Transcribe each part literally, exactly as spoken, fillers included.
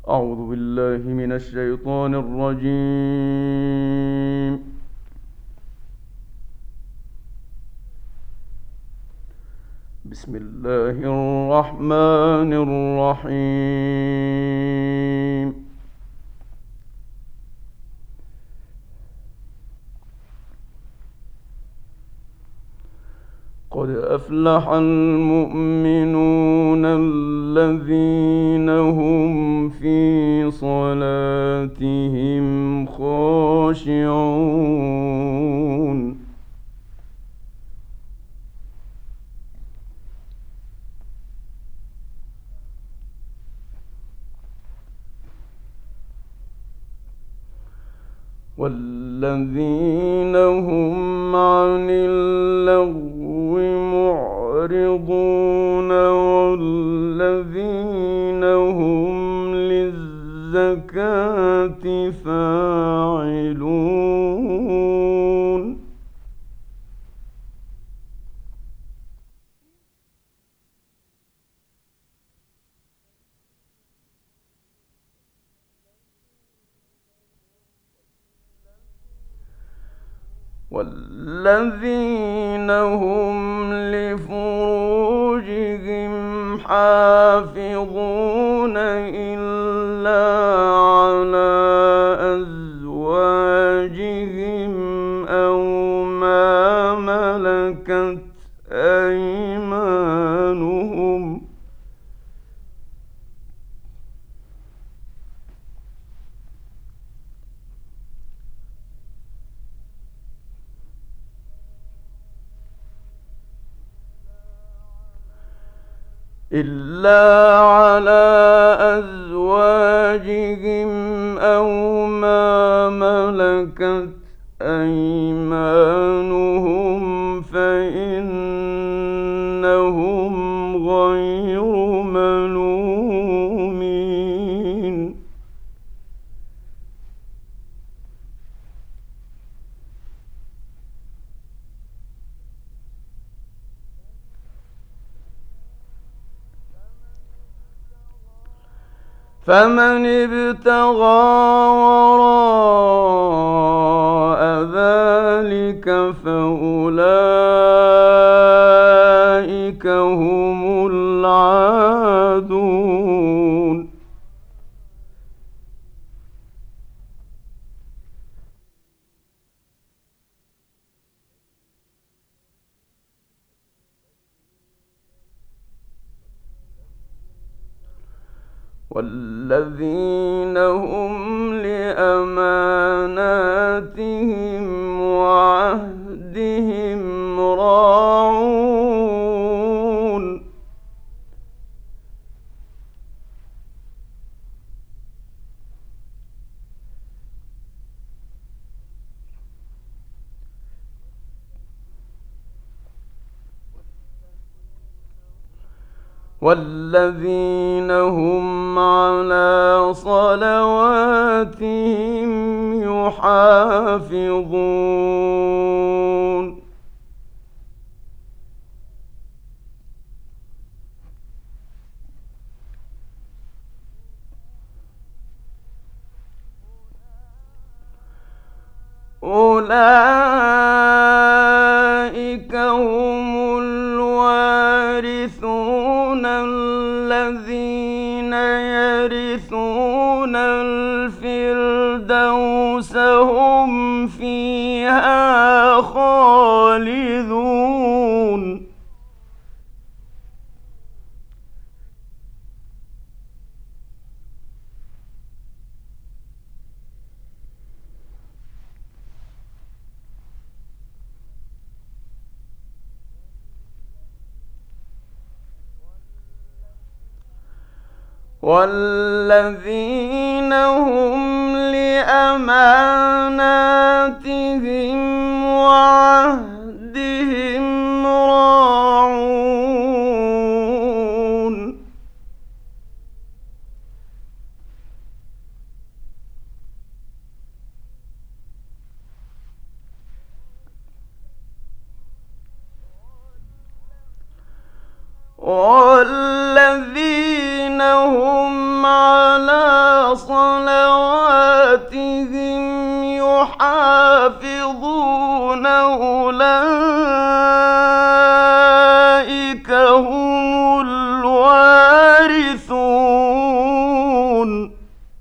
أعوذ بالله من الشيطان الرجيم. بسم الله الرحمن الرحيم. قد أفلح المؤمنون الذين هم في صلاتهم خاشعون والذين هم عن اللغو معرضون والذين هم للزكاة فاعلون والذين هم لفروجهم حافظون إلا على أزواجهم أو ما ملكت أيمانهم إلا على أزواجهم أو ما ملكت أيمانهم فإنهم غير ملومين فمن ابتغى وراء ذلك فأولئك هم العادون والذين هم لأماناتهم وعهدهم راعون والذين هم على صلواتهم يحافظون أولئك هم الوارثون الذين يرثون الفردوس هم فيها خالدون والذين هم لأماناتهم وعهدهم راعون والذين هم على يحافظون أولئك هم الوارثون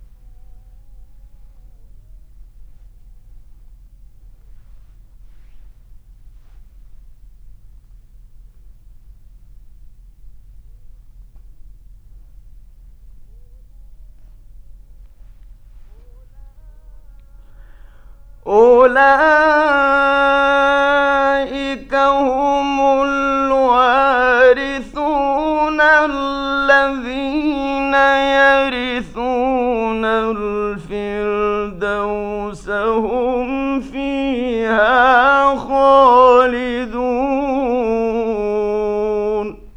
أولئك هم الوارثون الذين يرثون الفردوس هم فيها خالدون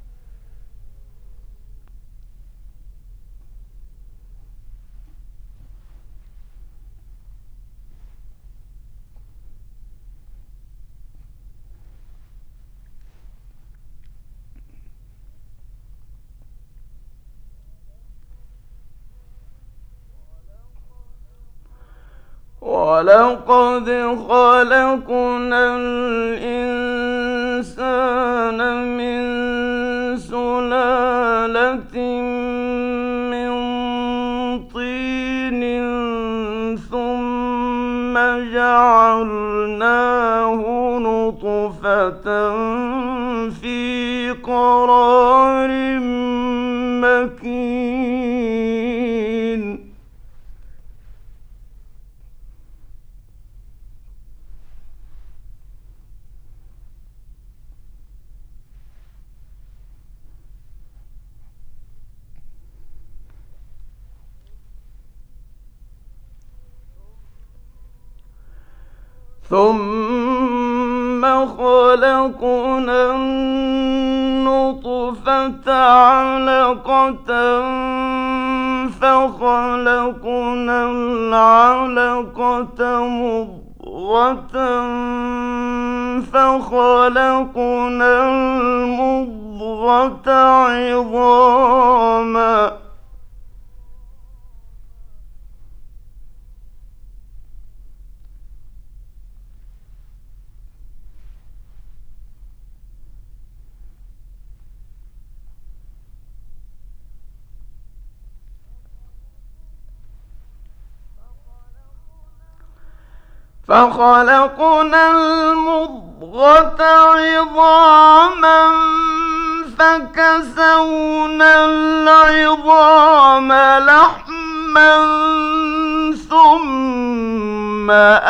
ولقد خلقنا الإنسان من سلالة من طين ثم جعلناه نطفة في قرار مكين ثم خلقنا النطفة علقة فخلقنا العلقة مضغة فخلقنا المضغة عظاما فخلقنا المضغة عظاما فكسونا العظام لحما ثم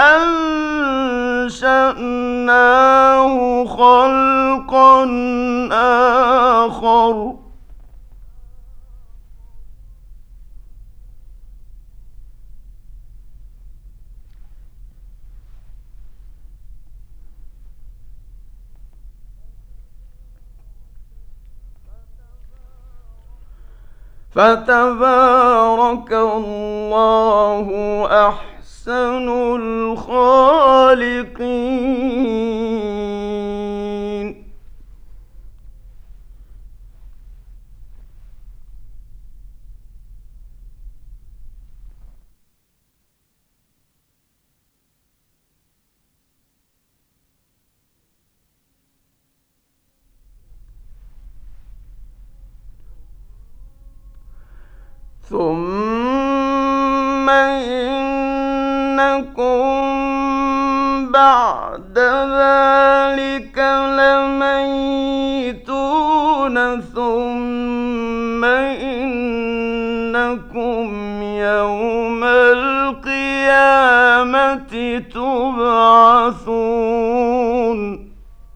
أنشأناه خلقا آخر فتبارك الله أحسن الخالقين ثم إنكم بعد ذلك لميتون ثم إنكم يوم القيامة تبعثون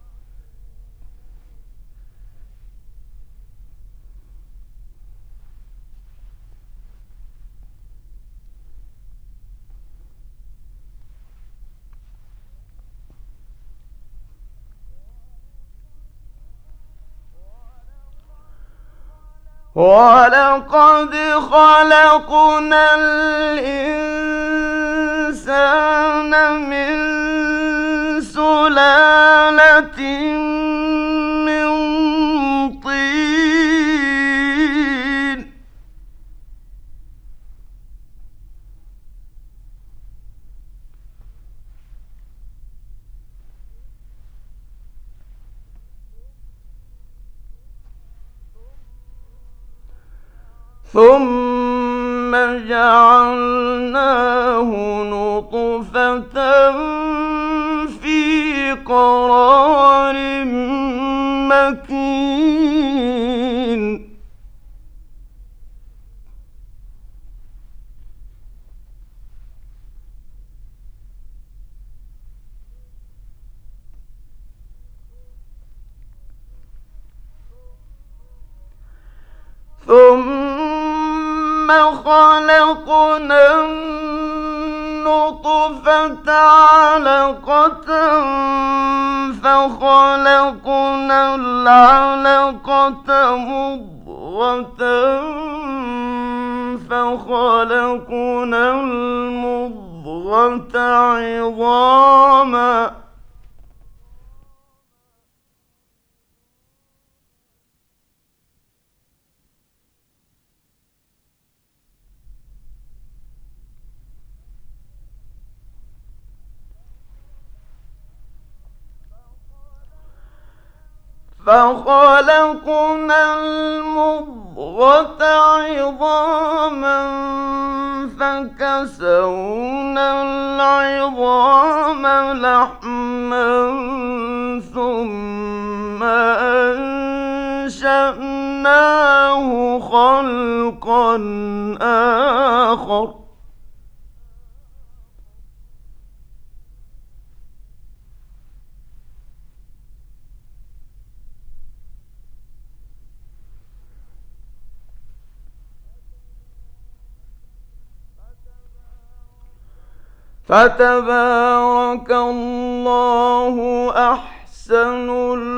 ولقد خلقنا الإنسان من سلالة من طين ثم جعلناه نطفة في قرار مكين ثم خلقنا النطفة علقة فخلقنا العلقة مضغة فخلقنا المضغة عظاما فخلقنا المضغة عظاما فكسونا العظام لحما ثم أنشأناه خلقا آخر فتبارك الله أحسن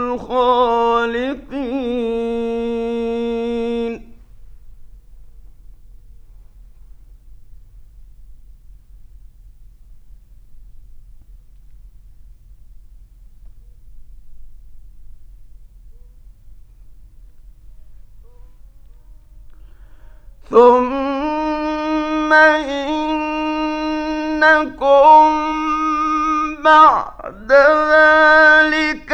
الخالقين. ثم إنكم بعد ذلك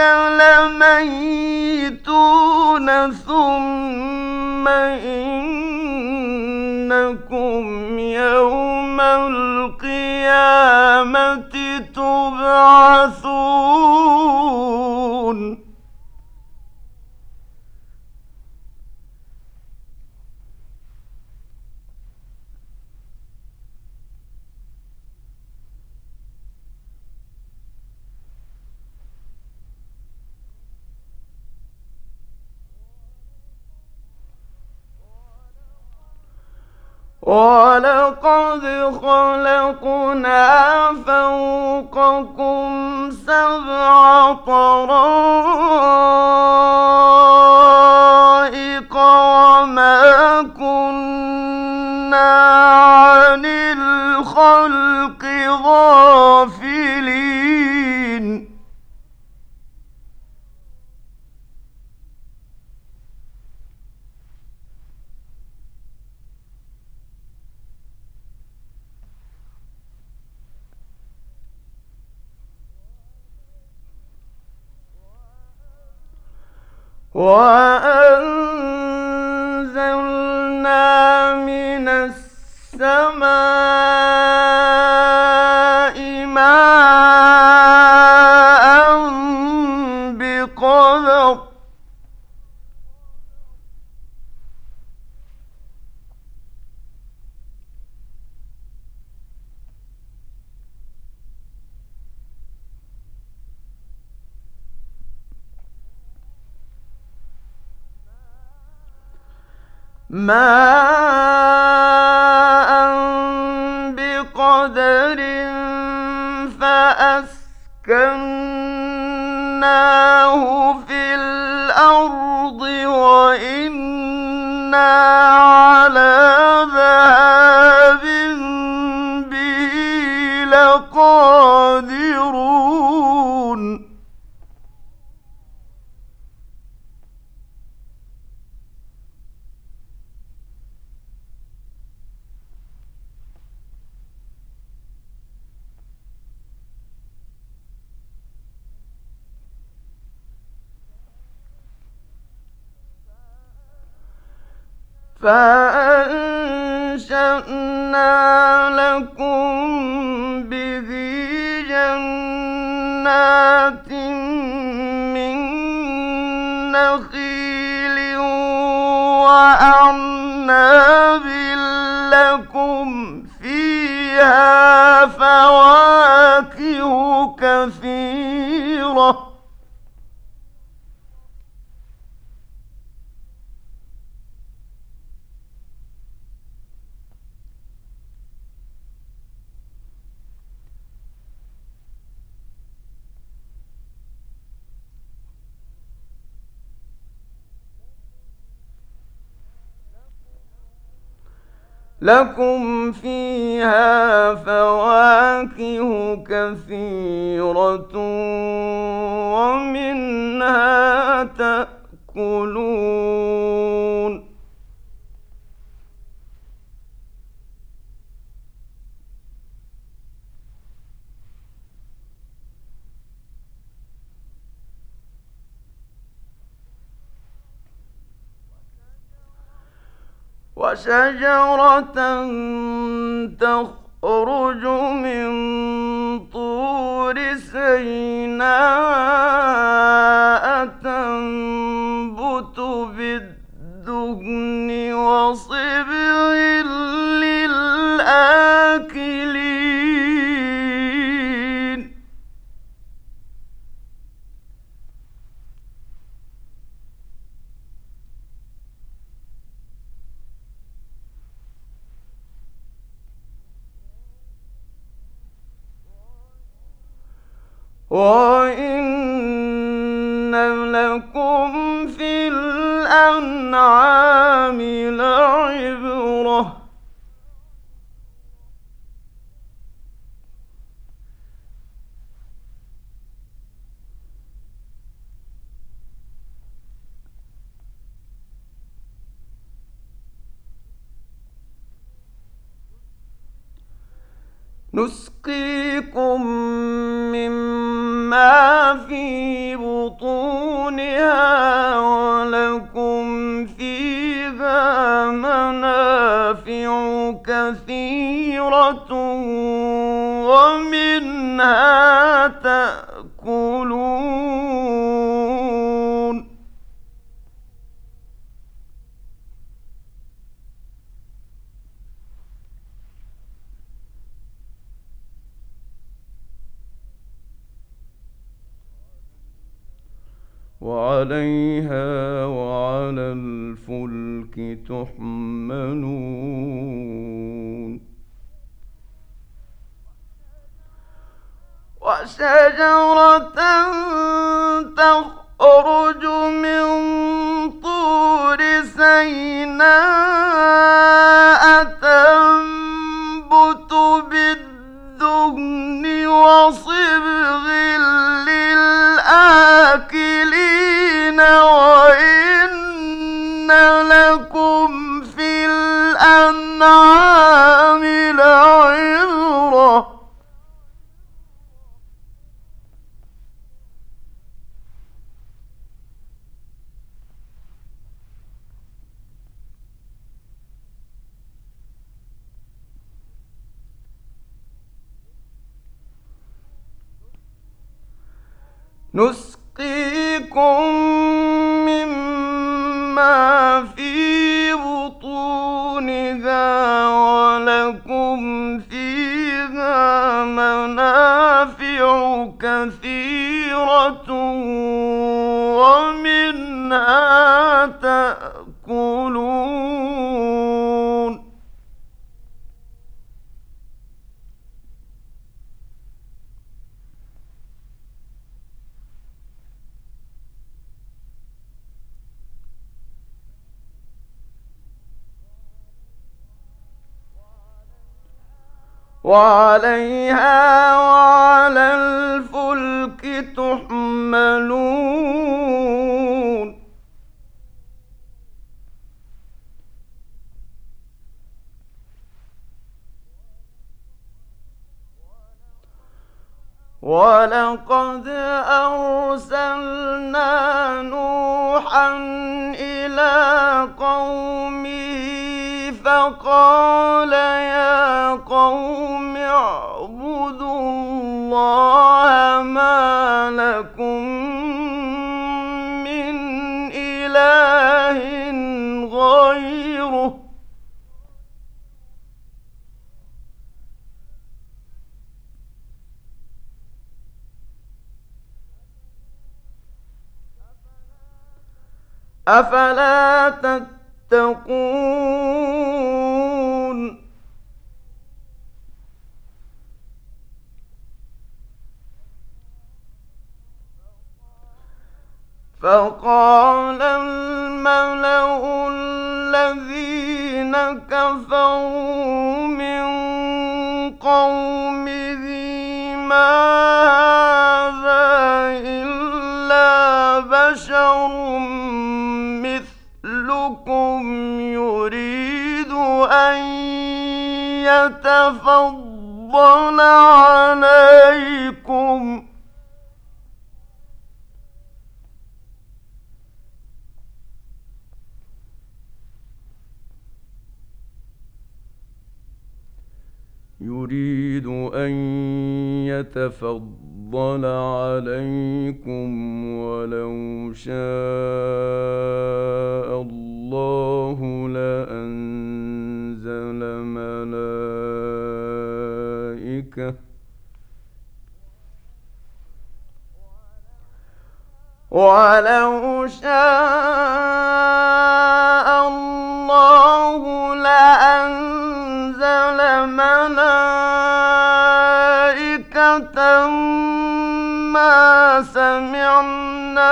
لميتون ثم إنكم يوم القيامة تبعثون. وَلَقَدْ خَلَقْنَا فَوْقَكُمْ سَبْعَ طَرَائِقَ وَمَا كُنَّا عَنِ الْخَلْقِ غَافِلِينَ. وَأَنزَلْنَا مِنَ السَّمَاءِ مَاءً بِقَدَرٍ مَاءً بِقَدَرٍ فَأَسْكَنَّاهُ فِي الْأَرْضِ وَإِنَّا عَلَىٰ ذَهَابٍ بِهِ لَقَادِرُونَ. فَأَنجَيْنَاهُ لكم به جنات من نخيل وأعناب لكم فيها فواكه كثيرة لكم فيها فواكه كثيرة ومنها تأكلون وشجرة تخرج من طور سيناء تنبت بالدهن وصبغ للآكلين وَإِنَّ لَكُمْ فِي الْأَنْعَامِ لَعِبْرَةً نسقيكم مما في بطونها ولكم فيها منافع كثيرة ومنها تأكلون وعليها وعلى الفلك تحملون وشجرة تخرج من طور سيناء تنبت بالدهن وصبغ للآكلين وإن لكم في الأنعام لعبرة نسقيكم مما في بطونها ولكم فيها منافع كثيرة ومنها تأكلون وعليها وعلى الفلك تحملون ولقد أرسلنا نوحا إلى قومه فقال فقال يا قوم اعبدوا الله ما لكم من إله غيره أفلا تتقون فقال الملأ الذين كفروا من قومه ما هذا إلا بشر مثلكم يريد أن يتفضل عليكم يريد أن يتفضل عليكم ولو شاء الله لأنزل ملائكة ولو شاء الله لأنزل ملائكة ما سمعنا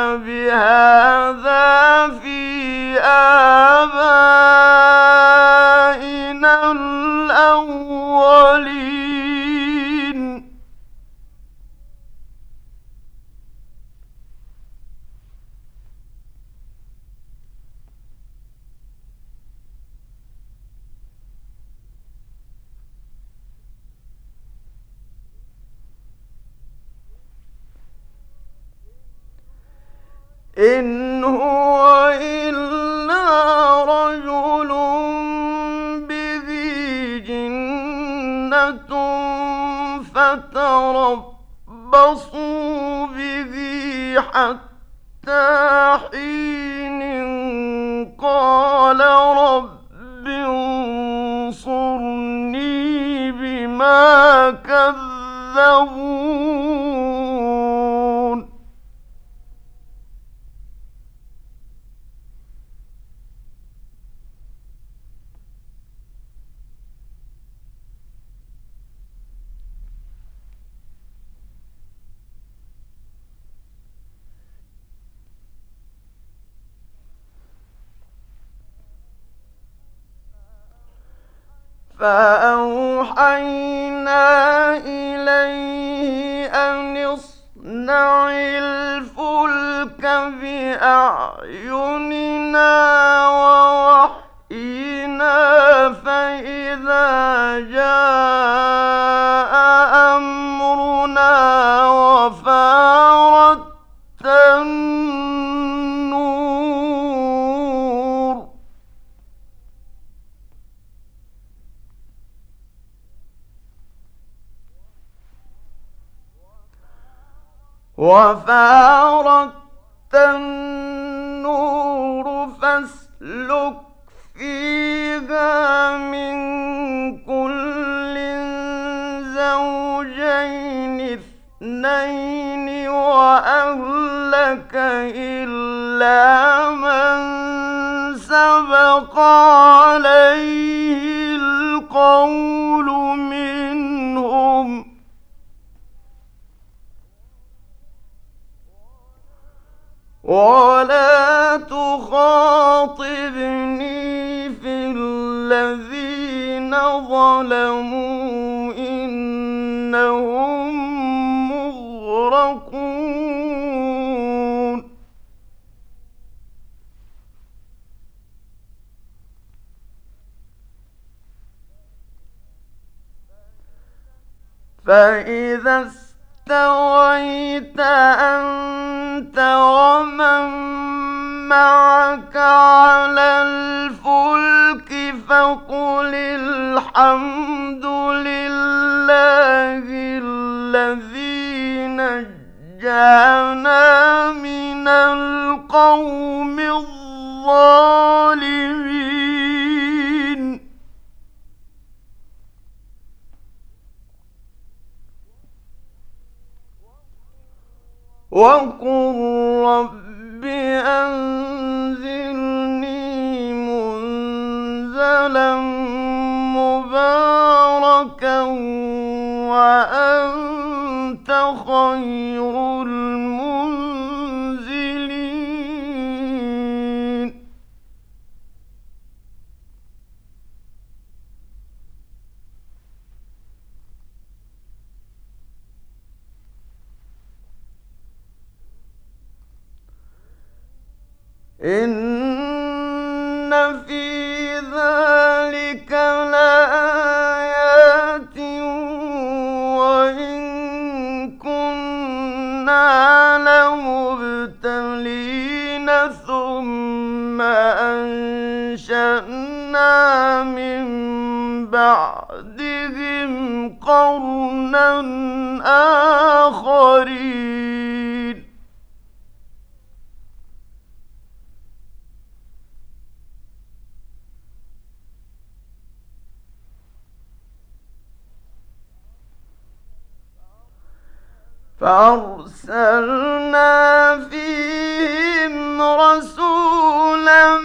بهذا في آبائنا الأولين إن هو إلا رجل به جنة فتربصوا به حتى حين قال رب انصرني بما كذبون فأوحينا إليه أن اصنع الفلك بأعيننا ووحينا فإذا جاء أمرنا وفارت النور وفارت النور فاسلك فيها من كل زوجين اثنين وأهلك إلا من سبق عليه القول منهم ولا تخاطبني في الذين ظلموا إنهم مغرقون فإذا استويت أنت ومن معك على الفلك فقل الحمد لله الذي نجانا من القوم الظالمين وقل رب أنزلني منزلا مباركا وأنت خير المنزلين إن في ذلك لآيات وإن كنا لمبتلين ثم أنشأنا من بعدهم قرنا آخرين فأرسلنا فيهم رسولا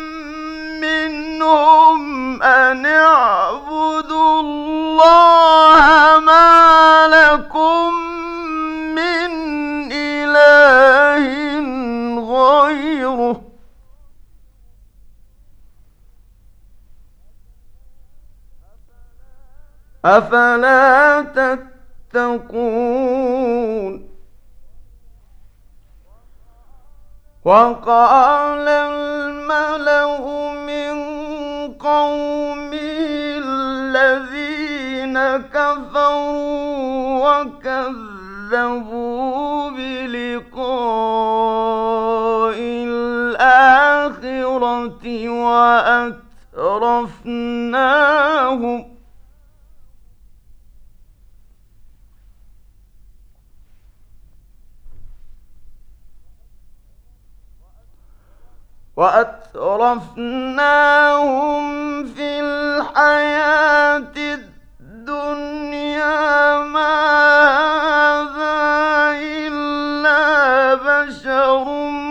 منهم أن اعبدوا الله ما لكم من إله غيره أفلا تتقون وقال الملأ من قومه الذين كفروا وكذبوا بلقاء الآخرة وأترفناهم وأترفناهم في الحياة الدنيا ما هذا إلا بشر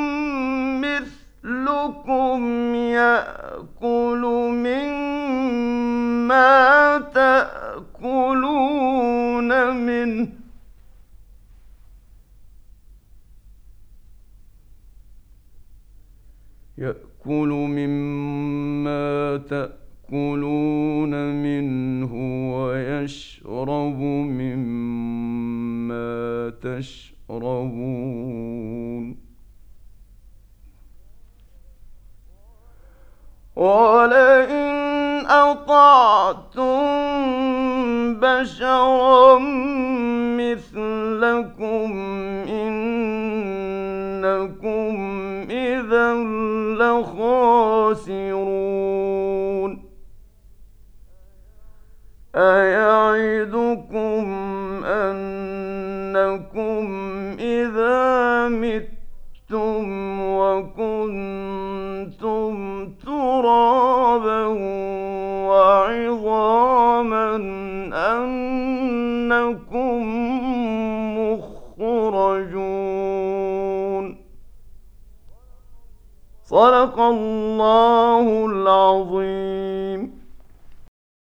مثلكم يأكل مما تأكلون منه يأكل مما تأكلون منه ويشرب مما تشربون ولئن أطعتم بشرا مثلكم إنكم إذا لخاسرون أيعدكم أنكم إذا متم وكنتم ترابا وعظاما أنكم مخرجون صدق الله العظيم.